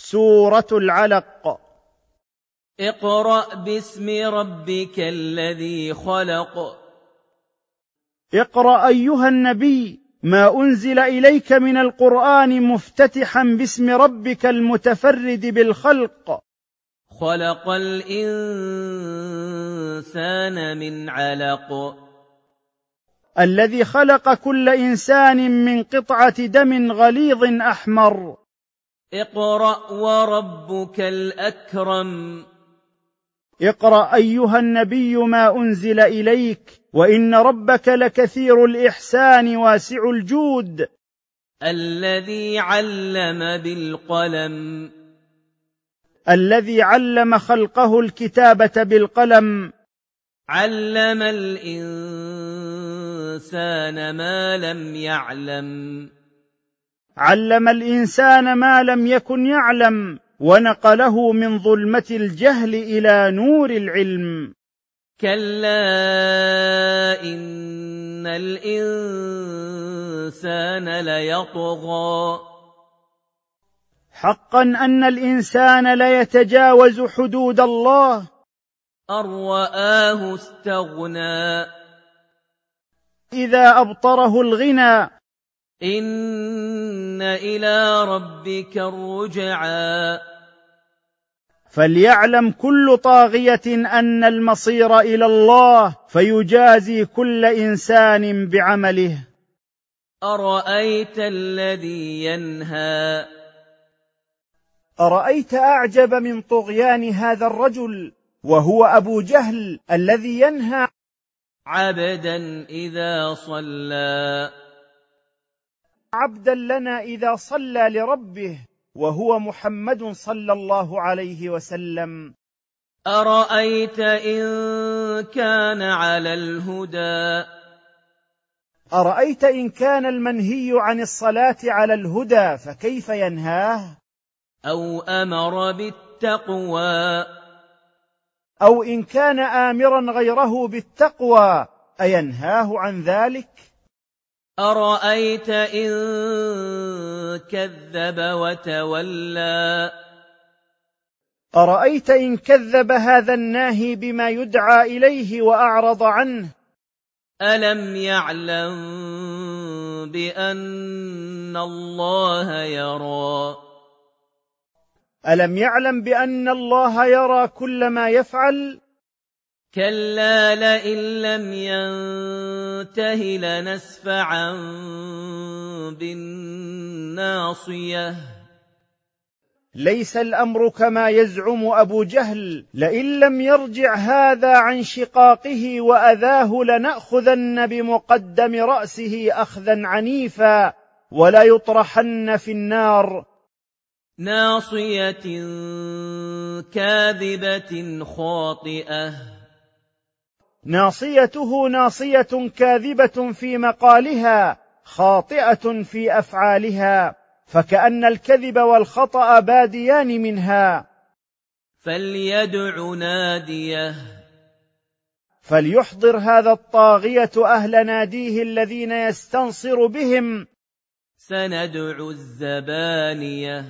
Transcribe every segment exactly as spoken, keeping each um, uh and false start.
سورة العلق. اقرأ باسم ربك الذي خلق. اقرأ أيها النبي ما أنزل إليك من القرآن مفتتحا باسم ربك المتفرد بالخلق. خلق الإنسان من علق. الذي خلق كل إنسان من قطعة دم غليظ أحمر. اقرأ وربك الأكرم. اقرأ أيها النبي ما أنزل إليك وإن ربك لكثير الإحسان واسع الجود. الذي علم بالقلم. الذي علم خلقه الكتابة بالقلم. علم الإنسان ما لم يعلم. علم الإنسان ما لم يكن يعلم ونقله من ظلمة الجهل إلى نور العلم. كلا إن الإنسان ليطغى. حقا أن الإنسان ليتجاوز حدود الله. أن رآه استغنى. إذا أبطره الغنى. إن إلى ربك الرجعى. فليعلم كل طاغية أن المصير إلى الله فيجازي كل إنسان بعمله. أرأيت الذي ينهى. أرأيت أعجب من طغيان هذا الرجل وهو أبو جهل الذي ينهى عبدا إذا صلى. عبدا لنا إذا صلى لربه وهو محمد صلى الله عليه وسلم. أرأيت إن كان على الهدى. أرأيت إن كان المنهي عن الصلاة على الهدى فكيف ينهاه؟ أو أمر بالتقوى. أو إن كان آمرا غيره بالتقوى أينهاه عن ذلك؟ أرأيت إن كذب وتولى. أرأيت إن كذب هذا الناهي بما يدعى إليه وأعرض عنه. ألم يعلم بأن الله يرى. ألم يعلم بأن الله يرى كل ما يفعل. كلا لئن لم ينته لنسفعا بالناصية. ليس الأمر كما يزعم أبو جهل، لئن لم يرجع هذا عن شقاقه وأذاه لنأخذن بمقدم رأسه أخذا عنيفا ولا يطرحن في النار. ناصية كاذبة خاطئة. ناصيته ناصية كاذبة في مقالها خاطئة في أفعالها، فكأن الكذب والخطأ باديان منها. فليدع ناديه. فليحضر هذا الطاغية أهل ناديه الذين يستنصر بهم. سندع الزبانية.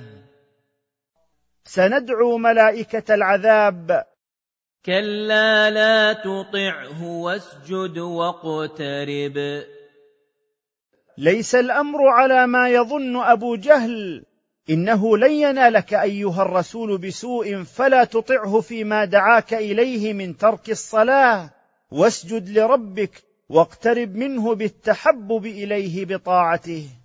سندعو ملائكة العذاب. كلا لا تطعه واسجد واقترب. ليس الأمر على ما يظن أبو جهل، إنه لن ينالك أيها الرسول بسوء فلا تطعه فيما دعاك إليه من ترك الصلاة، واسجد لربك واقترب منه بالتحبب إليه بطاعته.